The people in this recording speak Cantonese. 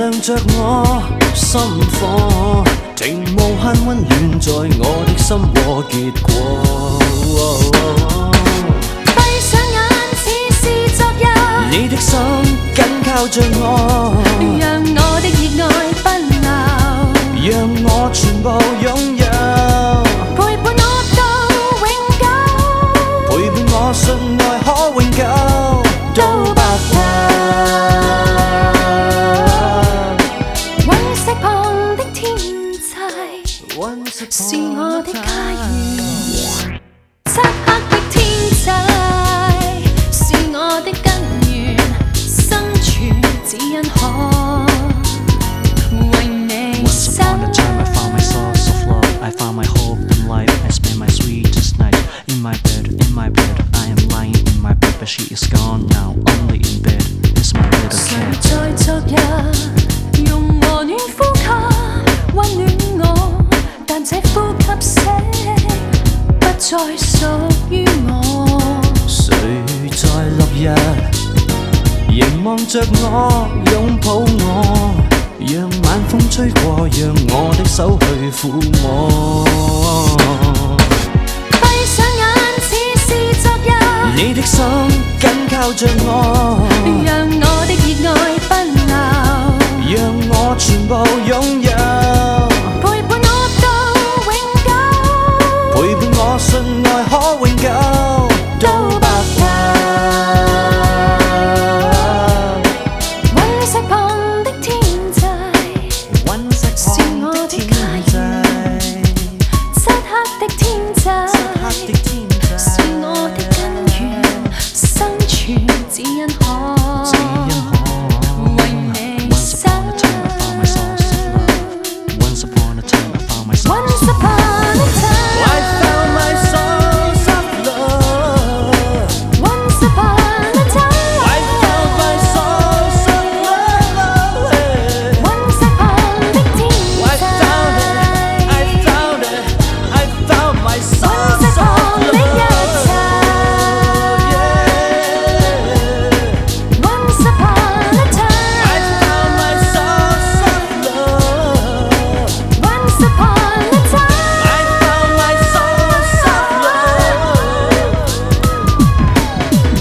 亮着我心火，情無限溫暖在我的心窩結果。 閉上眼似是昨日， 你的心緊靠着我， 讓我的熱愛不流， 讓我全部擁有， 陪伴我到永久， 陪伴我信愛可永久，都不怕。 隕石旁的天際是我的家園，漆黑的天際是我的根源，生存只因可為你 Once upon a time I found my source of love, I found my hope in life, I spent my sweetest night in my bed, I am lying in my bed, but she is gone now, only in bed is my little 常 cat. 在昨日用和暖呼吸溫暖我，但這呼吸聲不再屬於我。 誰在落日凝望着我，擁抱我，讓晚風吹過，讓我的手去撫摸。 閉上眼似是昨日， 你的心緊靠着我，